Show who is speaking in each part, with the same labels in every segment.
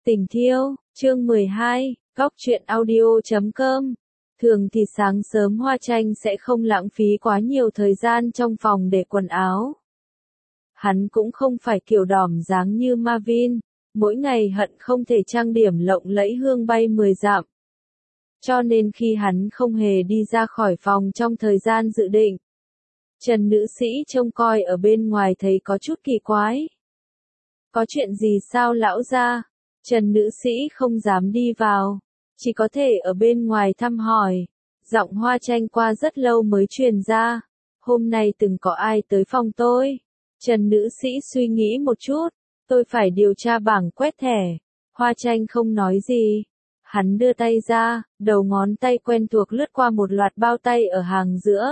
Speaker 1: Tình Thiêu, chương 12, Góc truyện audio.com. Thường thì sáng sớm Hoa Tranh sẽ không lãng phí quá nhiều thời gian trong phòng để quần áo. Hắn cũng không phải kiểu đỏm dáng như Marvin, mỗi ngày hận không thể trang điểm lộng lẫy hương bay 10 dặm. Cho nên khi hắn không hề đi ra khỏi phòng trong thời gian dự định, Trần nữ sĩ trông coi ở bên ngoài thấy có chút kỳ quái. Có chuyện gì sao lão gia? Trần nữ sĩ không dám đi vào, chỉ có thể ở bên ngoài thăm hỏi. Giọng Hoa Tranh qua rất lâu mới truyền ra. Hôm nay từng có ai tới phòng tôi? Trần nữ sĩ suy nghĩ một chút. Tôi phải điều tra bảng quét thẻ. Hoa Tranh không nói gì. Hắn đưa tay ra, đầu ngón tay quen thuộc lướt qua một loạt bao tay ở hàng giữa.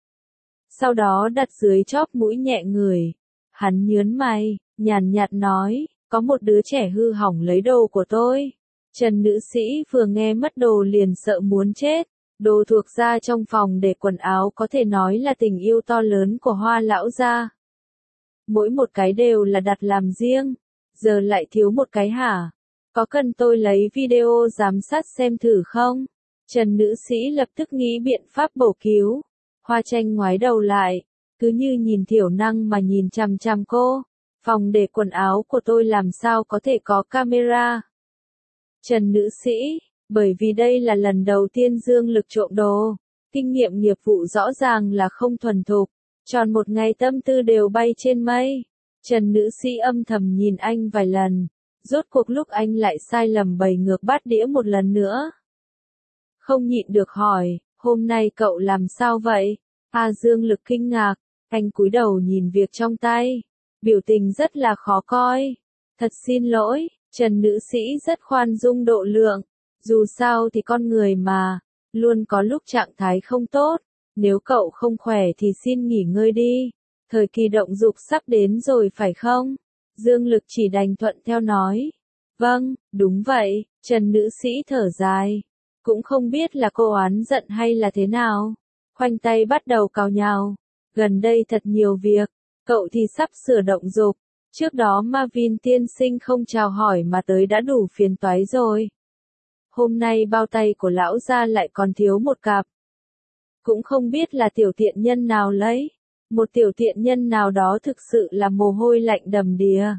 Speaker 1: Sau đó đặt dưới chóp mũi nhẹ ngửi. Hắn nhớn mày, nhàn nhạt nói, có một đứa trẻ hư hỏng lấy đồ của tôi. Trần nữ sĩ vừa nghe mất đồ liền sợ muốn chết. Đồ thuộc ra trong phòng để quần áo có thể nói là tình yêu to lớn của Hoa lão gia. Mỗi một cái đều là đặt làm riêng. Giờ lại thiếu một cái hả? Có cần tôi lấy video giám sát xem thử không? Trần nữ sĩ lập tức nghĩ biện pháp bổ cứu. Hoa Tranh ngoái đầu lại, cứ như nhìn thiểu năng mà nhìn chằm chằm cô. Phòng để quần áo của tôi làm sao có thể có camera? Trần nữ sĩ, bởi vì đây là lần đầu tiên Dương Lực trộm đồ, kinh nghiệm nghiệp vụ rõ ràng là không thuần thục, tròn một ngày tâm tư đều bay trên mây. Trần nữ sĩ âm thầm nhìn anh vài lần, rốt cuộc lúc anh lại sai lầm bày ngược bát đĩa một lần nữa. Không nhịn được hỏi, hôm nay cậu làm sao vậy? Dương Lực kinh ngạc, anh cúi đầu nhìn việc trong tay, biểu tình rất là khó coi. Thật xin lỗi, Trần nữ sĩ rất khoan dung độ lượng, dù sao thì con người mà, luôn có lúc trạng thái không tốt, nếu cậu không khỏe thì xin nghỉ ngơi đi, thời kỳ động dục sắp đến rồi phải không? Dương Lực chỉ đành thuận theo nói. Vâng, đúng vậy, Trần nữ sĩ thở dài, cũng không biết là cô oán giận hay là thế nào. Khoanh tay bắt đầu cào nhào, gần đây thật nhiều việc, cậu thì sắp sửa động dục, trước đó Marvin tiên sinh không chào hỏi mà tới đã đủ phiền toái rồi. Hôm nay bao tay của lão gia lại còn thiếu một cặp. Cũng không biết là tiểu tiện nhân nào lấy, một tiểu tiện nhân nào đó thực sự là mồ hôi lạnh đầm đìa.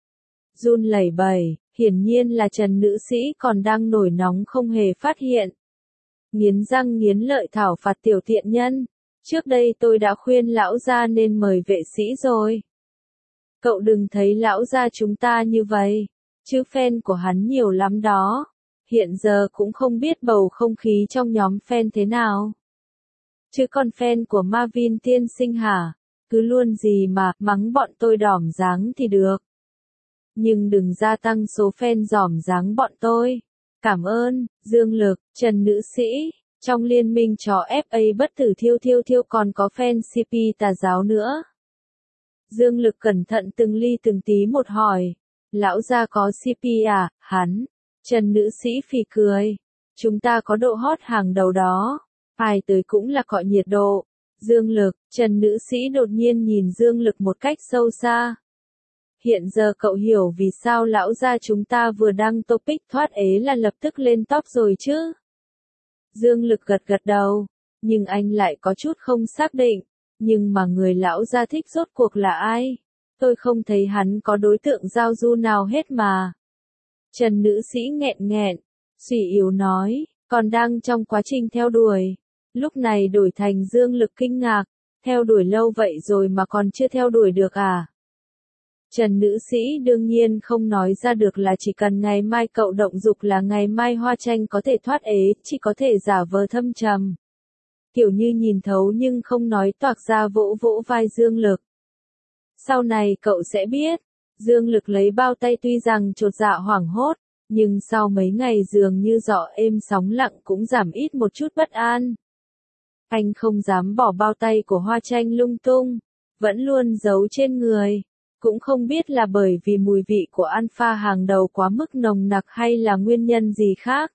Speaker 1: Run lẩy bẩy, hiển nhiên là Trần nữ sĩ còn đang nổi nóng không hề phát hiện. Nghiến răng nghiến lợi thảo phạt tiểu tiện nhân, trước đây tôi đã khuyên lão gia nên mời vệ sĩ rồi. Cậu đừng thấy lão gia chúng ta như vậy, chứ fan của hắn nhiều lắm đó. Hiện giờ cũng không biết bầu không khí trong nhóm fan thế nào. Chứ còn fan của Marvin tiên sinh hả? Cứ luôn gì mà mắng bọn tôi đỏm dáng thì được. Nhưng đừng gia tăng số fan dỏm dáng bọn tôi. Cảm ơn, Dương Lực, Trần nữ sĩ. Trong liên minh chó FA bất tử thiêu còn có fan CP tà giáo nữa. Dương Lực cẩn thận từng ly từng tí một hỏi. Lão gia có CP à? Hắn. Trần nữ sĩ phì cười. Chúng ta có độ hot hàng đầu đó. Ai tới cũng là cọ nhiệt độ. Dương Lực, Trần nữ sĩ đột nhiên nhìn Dương Lực một cách sâu xa. Hiện giờ cậu hiểu vì sao lão gia chúng ta vừa đăng topic thoát ế là lập tức lên top rồi chứ? Dương Lực gật gật đầu, nhưng anh lại có chút không xác định. Nhưng mà người lão gia thích rốt cuộc là ai? Tôi không thấy hắn có đối tượng giao du nào hết mà. Trần nữ sĩ nghẹn nghẹn, suy yếu nói, còn đang trong quá trình theo đuổi. Lúc này đổi thành Dương Lực kinh ngạc, theo đuổi lâu vậy rồi mà còn chưa theo đuổi được à? Trần nữ sĩ đương nhiên không nói ra được là chỉ cần ngày mai cậu động dục là ngày mai Hoa Tranh có thể thoát ế, chỉ có thể giả vờ thâm trầm. Kiểu như nhìn thấu nhưng không nói toạc ra vỗ vỗ vai Dương Lực. Sau này cậu sẽ biết, Dương Lực lấy bao tay tuy rằng chột dạ hoảng hốt, nhưng sau mấy ngày dường như gió êm sóng lặng cũng giảm ít một chút bất an. Anh không dám bỏ bao tay của Hoa Tranh lung tung, vẫn luôn giấu trên người. Cũng không biết là bởi vì mùi vị của alpha hàng đầu quá mức nồng nặc hay là nguyên nhân gì khác.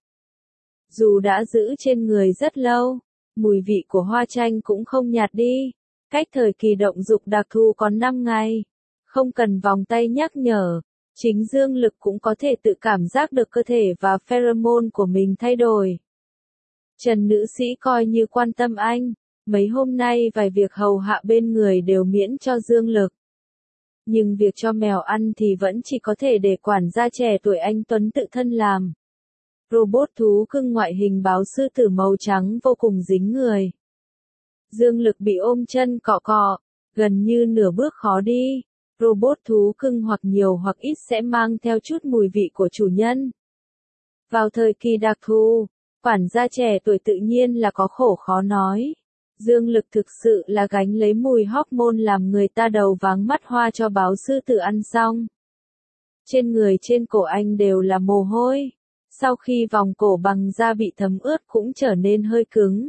Speaker 1: Dù đã giữ trên người rất lâu, mùi vị của Hoa Tranh cũng không nhạt đi. Cách thời kỳ động dục đặc thù còn 5 ngày. Không cần vòng tay nhắc nhở, Chính Dương Lực cũng có thể tự cảm giác được cơ thể và pheromone của mình thay đổi. Trần nữ sĩ coi như quan tâm anh, mấy hôm nay vài việc hầu hạ bên người đều miễn cho Dương Lực. Nhưng việc cho mèo ăn thì vẫn chỉ có thể để quản gia trẻ tuổi anh Tuấn tự thân làm. Robot thú cưng ngoại hình báo sư tử màu trắng vô cùng dính người. Dương Lực bị ôm chân cọ cọ, gần như nửa bước khó đi. Robot thú cưng hoặc nhiều hoặc ít sẽ mang theo chút mùi vị của chủ nhân. Vào thời kỳ đặc thù, quản gia trẻ tuổi tự nhiên là có khổ khó nói. Dương Lực thực sự là gánh lấy mùi hormone làm người ta đầu váng mắt hoa cho báo sư tử ăn xong. Trên người trên cổ anh đều là mồ hôi. Sau khi vòng cổ bằng da bị thấm ướt cũng trở nên hơi cứng.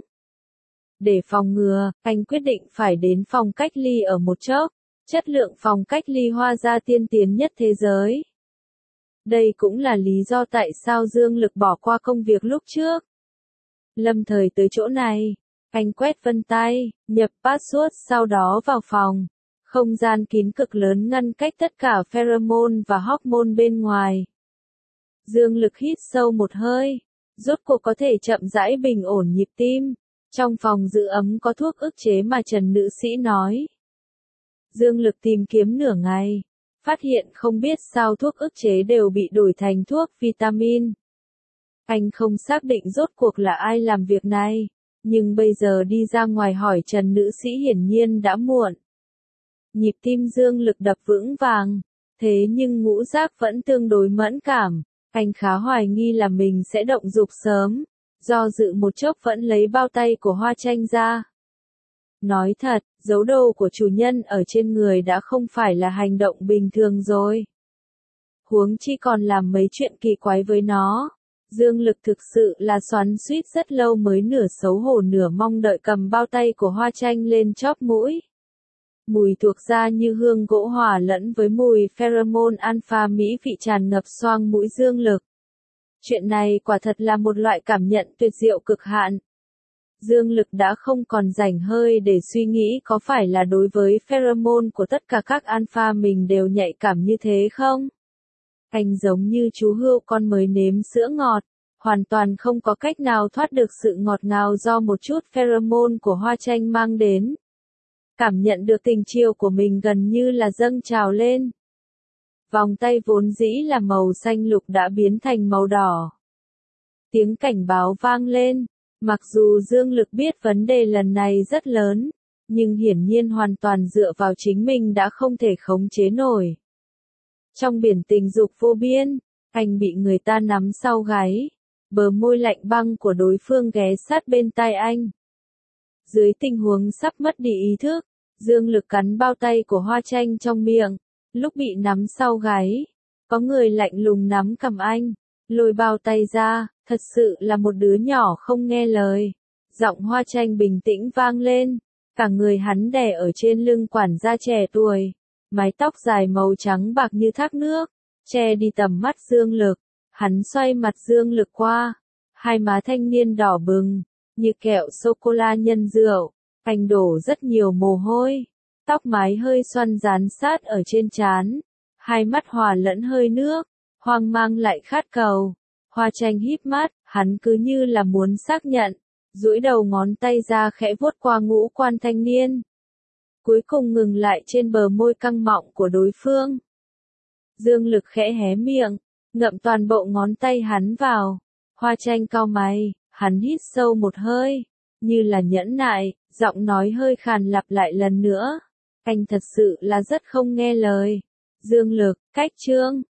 Speaker 1: Để phòng ngừa, anh quyết định phải đến phòng cách ly ở một chốc. Chất lượng phòng cách ly Hoa Gia tiên tiến nhất thế giới. Đây cũng là lý do tại sao Dương Lực bỏ qua công việc lúc trước. Lâm thời tới chỗ này, anh quét vân tay, nhập password sau đó vào phòng. Không gian kín cực lớn ngăn cách tất cả pheromone và hormone bên ngoài. Dương Lực hít sâu một hơi, rốt cuộc có thể chậm rãi bình ổn nhịp tim. Trong phòng giữ ấm có thuốc ức chế mà Trần nữ sĩ nói. Dương Lực tìm kiếm nửa ngày, phát hiện không biết sao thuốc ức chế đều bị đổi thành thuốc vitamin. Anh không xác định rốt cuộc là ai làm việc này, nhưng bây giờ đi ra ngoài hỏi Trần nữ sĩ hiển nhiên đã muộn. Nhịp tim Dương Lực đập vững vàng, thế nhưng ngũ giác vẫn tương đối mẫn cảm, anh khá hoài nghi là mình sẽ động dục sớm, do dự một chốc vẫn lấy bao tay của Hoa Tranh ra. Nói thật, giấu đồ của chủ nhân ở trên người đã không phải là hành động bình thường rồi. Huống chi còn làm mấy chuyện kỳ quái với nó. Dương Lực thực sự là xoắn xuýt rất lâu mới nửa xấu hổ nửa mong đợi cầm bao tay của Hoa Tranh lên chóp mũi. Mùi thuộc ra như hương gỗ hòa lẫn với mùi pheromone alpha mỹ vị tràn ngập xoang mũi Dương Lực. Chuyện này quả thật là một loại cảm nhận tuyệt diệu cực hạn. Dương Lực đã không còn rảnh hơi để suy nghĩ có phải là đối với pheromone của tất cả các alpha mình đều nhạy cảm như thế không? Anh giống như chú hươu con mới nếm sữa ngọt, hoàn toàn không có cách nào thoát được sự ngọt ngào do một chút pheromone của Hoa Tranh mang đến. Cảm nhận được tình chiều của mình gần như là dâng trào lên. Vòng tay vốn dĩ là màu xanh lục đã biến thành màu đỏ. Tiếng cảnh báo vang lên. Mặc dù Dương Lực biết vấn đề lần này rất lớn, nhưng hiển nhiên hoàn toàn dựa vào chính mình đã không thể khống chế nổi. Trong biển tình dục vô biên, anh bị người ta nắm sau gáy, bờ môi lạnh băng của đối phương ghé sát bên tai anh. Dưới tình huống sắp mất đi ý thức, Dương Lực cắn bao tay của Hoa Tranh trong miệng, lúc bị nắm sau gáy, có người lạnh lùng nắm cầm anh, lôi bao tay ra. Thật sự là một đứa nhỏ không nghe lời. Giọng Hoa Tranh bình tĩnh vang lên. Cả người hắn đè ở trên lưng quản gia trẻ tuổi. Mái tóc dài màu trắng bạc như thác nước, che đi tầm mắt Dương Lực. Hắn xoay mặt Dương Lực qua. Hai má thanh niên đỏ bừng, như kẹo sô-cô-la nhân rượu. Anh đổ rất nhiều mồ hôi. Tóc mái hơi xoăn dán sát ở trên trán. Hai mắt hòa lẫn hơi nước, hoang mang lại khát cầu. Hoa Tranh híp mắt, hắn cứ như là muốn xác nhận, duỗi đầu ngón tay ra khẽ vuốt qua ngũ quan thanh niên. Cuối cùng ngừng lại trên bờ môi căng mọng của đối phương. Dương Lực khẽ hé miệng, ngậm toàn bộ ngón tay hắn vào. Hoa Tranh cau mày, hắn hít sâu một hơi, như là nhẫn nại, giọng nói hơi khàn lặp lại lần nữa. Anh thật sự là rất không nghe lời. Dương Lực, cách chương.